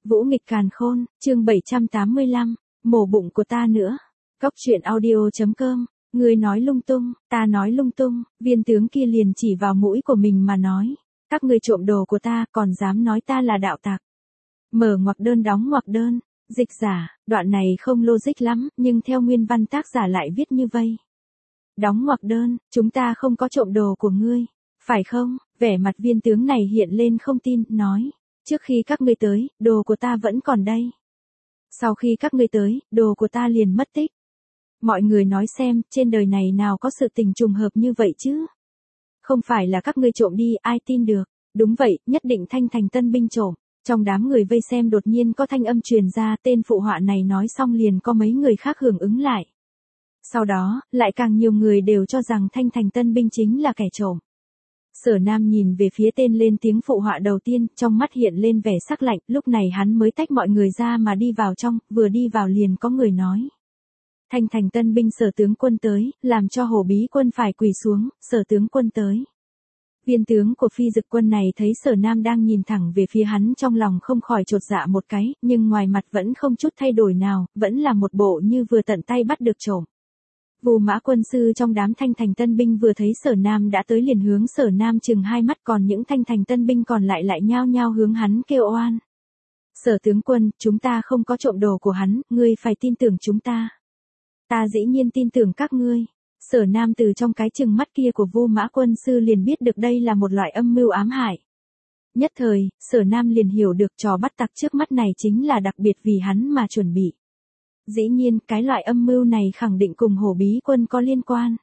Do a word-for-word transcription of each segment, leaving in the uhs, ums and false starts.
Vũ nghịch càn khôn, chương bảy trăm tám mươi lăm, mổ bụng của ta nữa. Cóc truyện audio chấm com, ngươi nói lung tung, ta nói lung tung, viên tướng kia liền chỉ vào mũi của mình mà nói. Các ngươi trộm đồ của ta còn dám nói ta là đạo tặc. Mở ngoặc đơn đóng ngoặc đơn, dịch giả, đoạn này không logic lắm, nhưng theo nguyên văn tác giả lại viết như vây. Đóng ngoặc đơn, chúng ta không có trộm đồ của ngươi, phải không? Vẻ mặt viên tướng này hiện lên không tin, nói. Trước khi các ngươi tới, đồ của ta vẫn còn đây. Sau khi các ngươi tới, đồ của ta liền mất tích. Mọi người nói xem, trên đời này nào có sự tình trùng hợp như vậy chứ? Không phải là các ngươi trộm đi, ai tin được? Đúng vậy, nhất định Thanh Thành tân binh trộm. Trong đám người vây xem đột nhiên có thanh âm truyền ra, tên phụ họa này nói xong liền có mấy người khác hưởng ứng lại. Sau đó, lại càng nhiều người đều cho rằng Thanh Thành tân binh chính là kẻ trộm. Sở Nam nhìn về phía tên lên tiếng phụ họa đầu tiên, trong mắt hiện lên vẻ sắc lạnh, lúc này hắn mới tách mọi người ra mà đi vào trong, vừa đi vào liền có người nói. Thanh Thành tân binh Sở tướng quân tới, làm cho Hổ Bí quân phải quỳ xuống, Sở tướng quân tới. Viên tướng của Phi Dực quân này thấy Sở Nam đang nhìn thẳng về phía hắn trong lòng không khỏi chột dạ một cái, nhưng ngoài mặt vẫn không chút thay đổi nào, vẫn là một bộ như vừa tận tay bắt được trộm. Vu Mã quân sư trong đám Thanh Thành tân binh vừa thấy Sở Nam đã tới liền hướng Sở Nam chừng hai mắt, còn những Thanh Thành tân binh còn lại lại nhao nhao hướng hắn kêu oan. Sở tướng quân, chúng ta không có trộm đồ của hắn, ngươi phải tin tưởng chúng ta. Ta dĩ nhiên tin tưởng các ngươi. Sở Nam từ trong cái chừng mắt kia của Vu Mã quân sư liền biết được đây là một loại âm mưu ám hại. Nhất thời, Sở Nam liền hiểu được trò bắt tặc trước mắt này chính là đặc biệt vì hắn mà chuẩn bị. Dĩ nhiên, cái loại âm mưu này khẳng định cùng Hổ Bí quân có liên quan.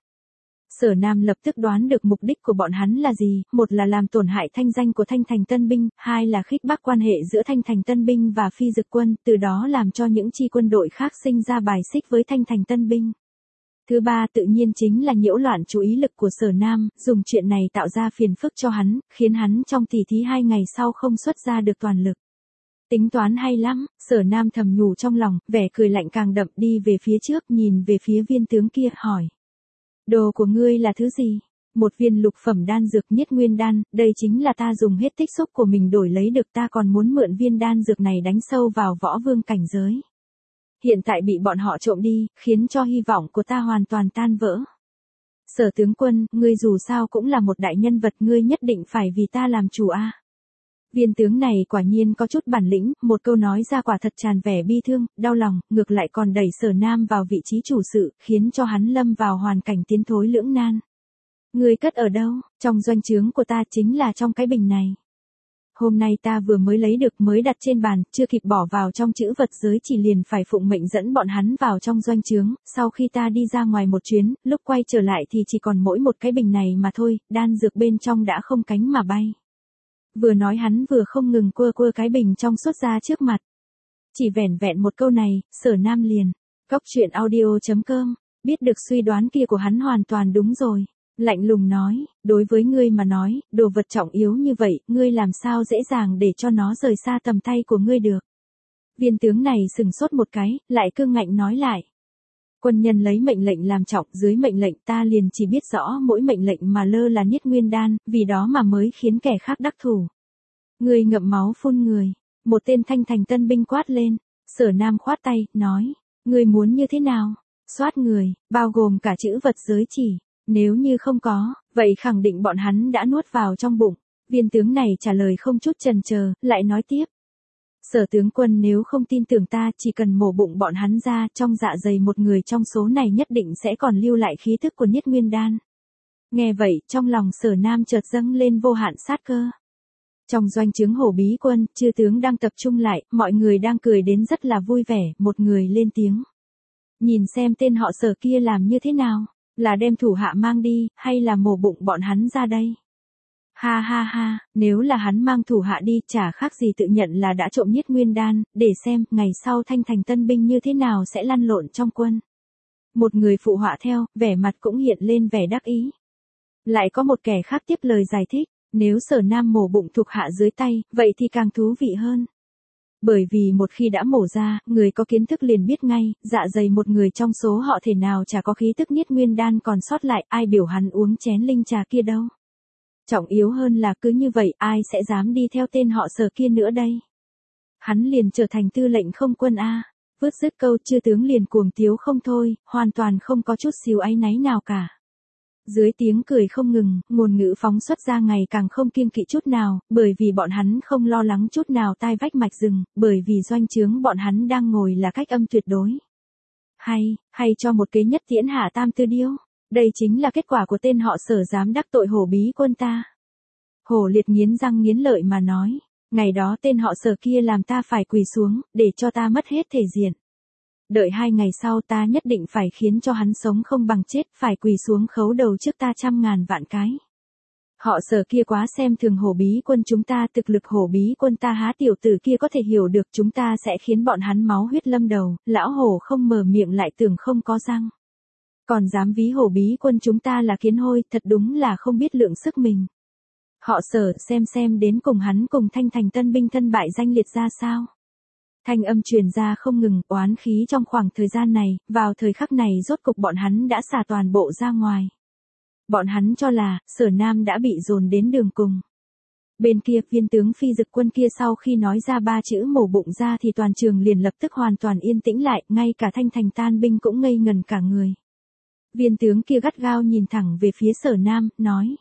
Sở Nam lập tức đoán được mục đích của bọn hắn là gì, một là làm tổn hại thanh danh của Thanh Thành tân binh, hai là khích bác quan hệ giữa Thanh Thành tân binh và Phi Dực quân, từ đó làm cho những chi quân đội khác sinh ra bài xích với Thanh Thành tân binh. Thứ ba tự nhiên chính là nhiễu loạn chú ý lực của Sở Nam, dùng chuyện này tạo ra phiền phức cho hắn, khiến hắn trong tỉ thí hai ngày sau không xuất ra được toàn lực. Tính toán hay lắm, Sở Nam thầm nhủ trong lòng, vẻ cười lạnh càng đậm, đi về phía trước, nhìn về phía viên tướng kia, hỏi. Đồ của ngươi là thứ gì? Một viên lục phẩm đan dược Nhất Nguyên đan, đây chính là ta dùng hết tích xúc của mình đổi lấy được, ta còn muốn mượn viên đan dược này đánh sâu vào võ vương cảnh giới. Hiện tại bị bọn họ trộm đi, khiến cho hy vọng của ta hoàn toàn tan vỡ. Sở tướng quân, ngươi dù sao cũng là một đại nhân vật, ngươi nhất định phải vì ta làm chủ a. À. Viên tướng này quả nhiên có chút bản lĩnh, một câu nói ra quả thật tràn vẻ bi thương, đau lòng, ngược lại còn đẩy Sở Nam vào vị trí chủ sự, khiến cho hắn lâm vào hoàn cảnh tiến thối lưỡng nan. Ngươi cất ở đâu? Trong doanh trướng của ta, chính là trong cái bình này. Hôm nay ta vừa mới lấy được, mới đặt trên bàn, chưa kịp bỏ vào trong chữ vật giới chỉ liền phải phụng mệnh dẫn bọn hắn vào trong doanh trướng, sau khi ta đi ra ngoài một chuyến, lúc quay trở lại thì chỉ còn mỗi một cái bình này mà thôi, đan dược bên trong đã không cánh mà bay. Vừa nói hắn vừa không ngừng quơ quơ cái bình trong suốt ra trước mặt. Chỉ vẻn vẹn một câu này, Sở Nam liền. Cóc truyện audio chấm com, biết được suy đoán kia của hắn hoàn toàn đúng rồi. Lạnh lùng nói, đối với ngươi mà nói, đồ vật trọng yếu như vậy, ngươi làm sao dễ dàng để cho nó rời xa tầm tay của ngươi được. Viên tướng này sừng sốt một cái, lại cương ngạnh nói lại. Quân nhân lấy mệnh lệnh làm trọng, dưới mệnh lệnh ta liền chỉ biết rõ mỗi mệnh lệnh mà lơ là Nhất Nguyên đan, vì đó mà mới khiến kẻ khác đắc thủ. Ngươi ngậm máu phun người, một tên Thanh Thành tân binh quát lên, Sở Nam khoát tay, nói, ngươi muốn như thế nào? Soát người, bao gồm cả chữ vật giới chỉ. Nếu như không có, vậy khẳng định bọn hắn đã nuốt vào trong bụng. Viên tướng này trả lời không chút chần chờ, lại nói tiếp. Sở tướng quân, nếu không tin tưởng ta, chỉ cần mổ bụng bọn hắn ra, trong dạ dày một người trong số này nhất định sẽ còn lưu lại khí thức của Nhất Nguyên đan. Nghe vậy, trong lòng Sở Nam chợt dâng lên vô hạn sát cơ. Trong doanh trướng Hổ Bí quân, chư tướng đang tập trung lại, mọi người đang cười đến rất là vui vẻ, một người lên tiếng. Nhìn xem tên họ Sở kia làm như thế nào. Là đem thủ hạ mang đi, hay là mổ bụng bọn hắn ra đây? Ha ha ha, nếu là hắn mang thủ hạ đi, chả khác gì tự nhận là đã trộm Nhất Nguyên đan, để xem, ngày sau Thanh Thành tân binh như thế nào sẽ lăn lộn trong quân. Một người phụ họa theo, vẻ mặt cũng hiện lên vẻ đắc ý. Lại có một kẻ khác tiếp lời giải thích, nếu Sở Nam mổ bụng thuộc hạ dưới tay, vậy thì càng thú vị hơn. Bởi vì một khi đã mổ ra, người có kiến thức liền biết ngay, dạ dày một người trong số họ thể nào chả có khí tức Nhất Nguyên đan còn sót lại, ai biểu hắn uống chén linh trà kia đâu. Trọng yếu hơn là cứ như vậy, ai sẽ dám đi theo tên họ Sở kia nữa đây. Hắn liền trở thành tư lệnh không quân a. Vứt dứt câu chư tướng liền cuồng tiếu không thôi, hoàn toàn không có chút xíu áy náy nào cả. Dưới tiếng cười không ngừng, ngôn ngữ phóng xuất ra ngày càng không kiêng kỵ chút nào, bởi vì bọn hắn không lo lắng chút nào tai vách mạch rừng, bởi vì doanh trướng bọn hắn đang ngồi là cách âm tuyệt đối. Hay, hay cho một kế nhất tiễn hạ tam tư điêu. Đây chính là kết quả của tên họ Sở dám đắc tội Hổ Bí Quân ta. Hổ Liệt nghiến răng nghiến lợi mà nói, ngày đó tên họ Sở kia làm ta phải quỳ xuống, để cho ta mất hết thể diện. Đợi hai ngày sau ta nhất định phải khiến cho hắn sống không bằng chết, phải quỳ xuống khấu đầu trước ta trăm ngàn vạn cái. Họ Sở kia quá xem thường Hổ Bí Quân chúng ta, thực lực Hổ Bí Quân ta há tiểu tử kia có thể hiểu được, chúng ta sẽ khiến bọn hắn máu huyết lâm đầu. Lão hổ không mở miệng lại tưởng không có răng. Còn dám ví Hổ Bí Quân chúng ta là kiến hôi, thật đúng là không biết lượng sức mình. Họ Sở xem xem đến cùng hắn cùng Thanh Thành tân binh thân bại danh liệt ra sao. Thanh âm truyền ra không ngừng, oán khí trong khoảng thời gian này, vào thời khắc này rốt cục bọn hắn đã xả toàn bộ ra ngoài. Bọn hắn cho là, Sở Nam đã bị dồn đến đường cùng. Bên kia, viên tướng Phi Dực Quân kia sau khi nói ra ba chữ mổ bụng ra thì toàn trường liền lập tức hoàn toàn yên tĩnh lại, ngay cả Thanh Thành tan binh cũng ngây ngần cả người. Viên tướng kia gắt gao nhìn thẳng về phía Sở Nam, nói.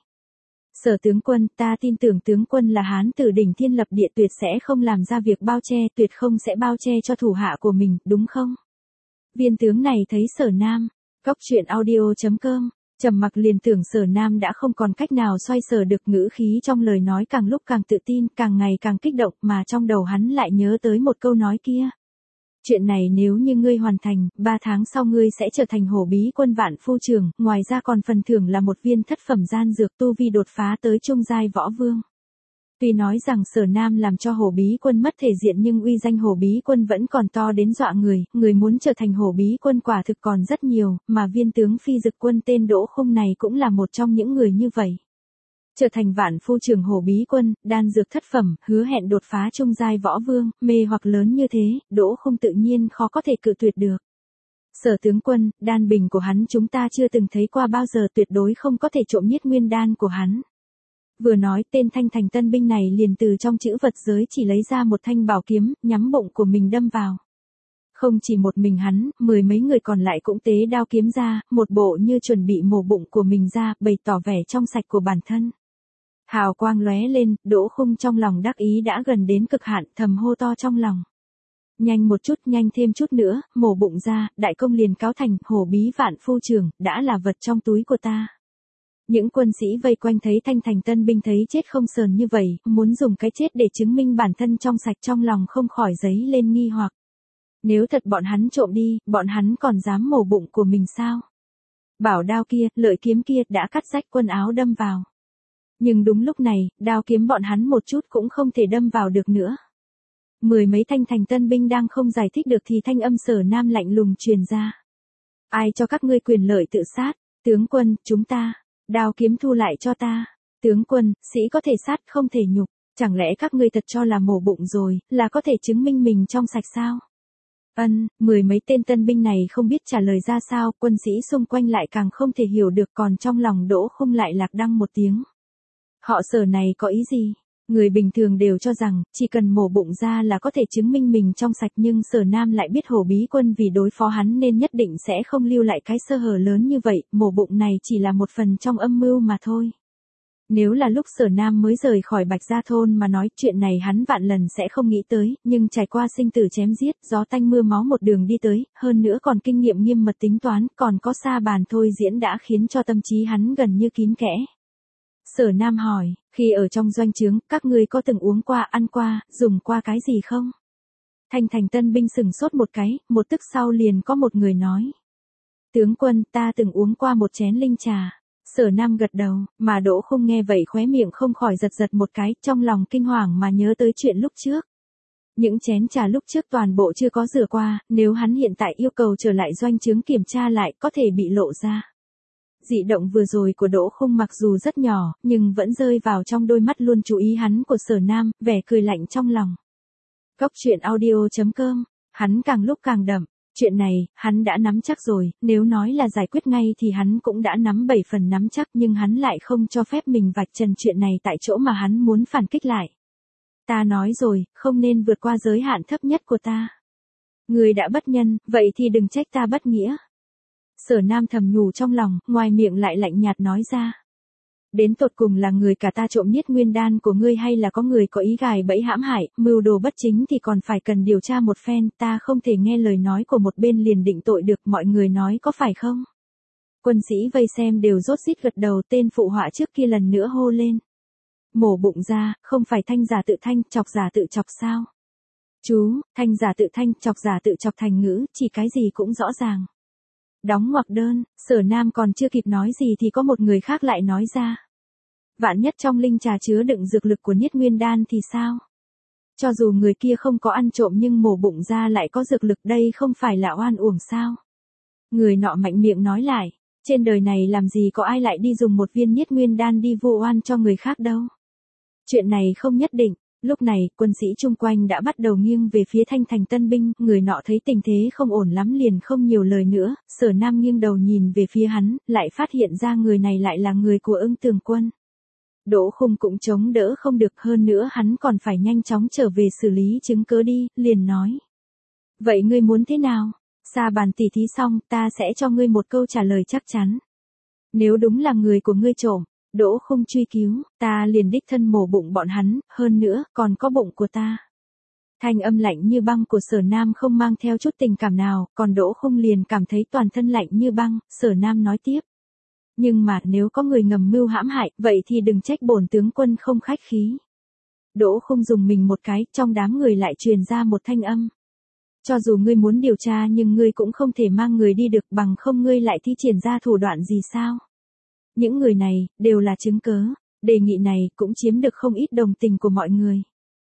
Sở tướng quân, ta tin tưởng tướng quân là hán tử đỉnh thiên lập địa, tuyệt sẽ không làm ra việc bao che, tuyệt không sẽ bao che cho thủ hạ của mình, đúng không? Viên tướng này thấy Sở Nam, Cóc truyện audio chấm com, trầm mặc liền tưởng Sở Nam đã không còn cách nào xoay sở được, ngữ khí trong lời nói càng lúc càng tự tin, càng ngày càng kích động, mà trong đầu hắn lại nhớ tới một câu nói kia. Chuyện này nếu như ngươi hoàn thành, ba tháng sau ngươi sẽ trở thành Hổ Bí Quân vạn phu trưởng, ngoài ra còn phần thưởng là một viên thất phẩm gian dược, tu vi đột phá tới trung giai võ vương. Tuy nói rằng Sở Nam làm cho Hổ Bí Quân mất thể diện nhưng uy danh Hổ Bí Quân vẫn còn to đến dọa người, người muốn trở thành Hổ Bí Quân quả thực còn rất nhiều, mà viên tướng Phi Dực Quân tên Đỗ Khung này cũng là một trong những người như vậy. Trở thành vạn phu trưởng Hổ Bí Quân, đan dược thất phẩm, hứa hẹn đột phá trung giai võ vương, mê hoặc lớn như thế, Đỗ Khung tự nhiên khó có thể cự tuyệt được. Sở tướng quân, đan bình của hắn chúng ta chưa từng thấy qua bao giờ, tuyệt đối không có thể trộm nhất nguyên đan của hắn. Vừa nói, tên Thanh Thành tân binh này liền từ trong chữ vật giới chỉ lấy ra một thanh bảo kiếm, nhắm bụng của mình đâm vào. Không chỉ một mình hắn, mười mấy người còn lại cũng tế đao kiếm ra, một bộ như chuẩn bị mổ bụng của mình ra, bày tỏ vẻ trong sạch của bản thân. Hào quang lóe lên, Đỗ Khung trong lòng đắc ý đã gần đến cực hạn, thầm hô to trong lòng. Nhanh một chút, nhanh thêm chút nữa, mổ bụng ra, đại công liền cáo thành, Hổ Bí vạn phu trưởng, đã là vật trong túi của ta. Những quân sĩ vây quanh thấy Thanh Thành tân binh thấy chết không sờn như vậy, muốn dùng cái chết để chứng minh bản thân trong sạch, trong lòng không khỏi dấy lên nghi hoặc. Nếu thật bọn hắn trộm đi, bọn hắn còn dám mổ bụng của mình sao? Bảo đao kia, lợi kiếm kia đã cắt rách quần áo đâm vào. Nhưng đúng lúc này, đao kiếm bọn hắn một chút cũng không thể đâm vào được nữa. Mười mấy Thanh Thành tân binh đang không giải thích được thì thanh âm Sở Nam lạnh lùng truyền ra. Ai cho các ngươi quyền lợi tự sát? Tướng quân, chúng ta. Đao kiếm thu lại cho ta. Tướng quân, sĩ có thể sát không thể nhục. Chẳng lẽ các ngươi thật cho là mổ bụng rồi, là có thể chứng minh mình trong sạch sao? Ân, mười mấy tên tân binh này không biết trả lời ra sao, quân sĩ xung quanh lại càng không thể hiểu được, còn trong lòng Đỗ Khung lại lạc đăng một tiếng. Họ Sở này có ý gì? Người bình thường đều cho rằng, chỉ cần mổ bụng ra là có thể chứng minh mình trong sạch, nhưng Sở Nam lại biết Hổ Bí Quân vì đối phó hắn nên nhất định sẽ không lưu lại cái sơ hở lớn như vậy, mổ bụng này chỉ là một phần trong âm mưu mà thôi. Nếu là lúc Sở Nam mới rời khỏi Bạch Gia Thôn mà nói, chuyện này hắn vạn lần sẽ không nghĩ tới, nhưng trải qua sinh tử chém giết, gió tanh mưa máu một đường đi tới, hơn nữa còn kinh nghiệm nghiêm mật tính toán, còn có sa bàn thôi diễn đã khiến cho tâm trí hắn gần như kín kẽ. Sở Nam hỏi, khi ở trong doanh trướng, các ngươi có từng uống qua, ăn qua, dùng qua cái gì không? Thanh Thành tân binh sửng sốt một cái, một tức sau liền có một người nói. Tướng quân, ta từng uống qua một chén linh trà. Sở Nam gật đầu, mà Đỗ Khung nghe vậy khóe miệng không khỏi giật giật một cái, trong lòng kinh hoàng mà nhớ tới chuyện lúc trước. Những chén trà lúc trước toàn bộ chưa có rửa qua, nếu hắn hiện tại yêu cầu trở lại doanh trướng kiểm tra lại, có thể bị lộ ra. Dị động vừa rồi của Đỗ Khung mặc dù rất nhỏ, nhưng vẫn rơi vào trong đôi mắt luôn chú ý hắn của Sở Nam, vẻ cười lạnh trong lòng. Cóc truyện audio chấm com, hắn càng lúc càng đậm. Chuyện này, hắn đã nắm chắc rồi, nếu nói là giải quyết ngay thì hắn cũng đã nắm bảy phần nắm chắc, nhưng hắn lại không cho phép mình vạch trần chuyện này tại chỗ mà hắn muốn phản kích lại. Ta nói rồi, không nên vượt qua giới hạn thấp nhất của ta. Ngươi đã bất nhân, vậy thì đừng trách ta bất nghĩa. Sở Nam thầm nhủ trong lòng, ngoài miệng lại lạnh nhạt nói ra. Đến tột cùng là người cả ta trộm Niết Nguyên Đan của ngươi hay là có người có ý gài bẫy hãm hại, mưu đồ bất chính thì còn phải cần điều tra một phen, ta không thể nghe lời nói của một bên liền định tội được, mọi người nói có phải không? Quân sĩ vây xem đều rốt rít gật đầu, tên phụ họa trước kia lần nữa hô lên. Mổ bụng ra, không phải thanh giả tự thanh, chọc giả tự chọc sao? Chú, thanh giả tự thanh, chọc giả tự chọc thành ngữ, chỉ cái gì cũng rõ ràng. Đóng ngoặc đơn, Sở Nam còn chưa kịp nói gì thì có một người khác lại nói ra. Vạn nhất trong linh trà chứa đựng dược lực của Niết Nguyên Đan thì sao? Cho dù người kia không có ăn trộm nhưng mổ bụng ra lại có dược lực, đây không phải là oan uổng sao? Người nọ mạnh miệng nói lại, trên đời này làm gì có ai lại đi dùng một viên Niết Nguyên Đan đi vu oan cho người khác đâu. Chuyện này không nhất định. Lúc này, quân sĩ chung quanh đã bắt đầu nghiêng về phía Thanh Thành tân binh, người nọ thấy tình thế không ổn lắm liền không nhiều lời nữa, Sở Nam nghiêng đầu nhìn về phía hắn, lại phát hiện ra người này lại là người của Ưng Tường Quân. Đỗ Khung cũng chống đỡ không được, hơn nữa hắn còn phải nhanh chóng trở về xử lý chứng cớ đi, liền nói. Vậy ngươi muốn thế nào? Sa bàn tỉ thí xong, ta sẽ cho ngươi một câu trả lời chắc chắn. Nếu đúng là người của ngươi trộm, Đỗ Khung truy cứu, ta liền đích thân mổ bụng bọn hắn, hơn nữa, còn có bụng của ta. Thanh âm lạnh như băng của Sở Nam không mang theo chút tình cảm nào, còn Đỗ Khung liền cảm thấy toàn thân lạnh như băng, Sở Nam nói tiếp. Nhưng mà nếu có người ngầm mưu hãm hại, vậy thì đừng trách bổn tướng quân không khách khí. Đỗ Khung dùng mình một cái, trong đám người lại truyền ra một thanh âm. Cho dù ngươi muốn điều tra nhưng ngươi cũng không thể mang người đi được, bằng không ngươi lại thi triển ra thủ đoạn gì sao? Những người này, đều là chứng cớ, đề nghị này cũng chiếm được không ít đồng tình của mọi người.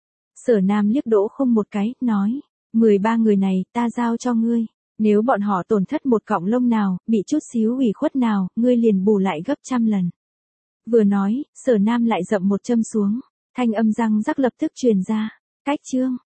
Sở Nam liếc Đỗ Khung một cái, nói, mười ba người này, ta giao cho ngươi, nếu bọn họ tổn thất một cọng lông nào, bị chút xíu ủy khuất nào, ngươi liền bù lại gấp trăm lần. Vừa nói, Sở Nam lại dậm một châm xuống, thanh âm răng rắc lập tức truyền ra, cách chương.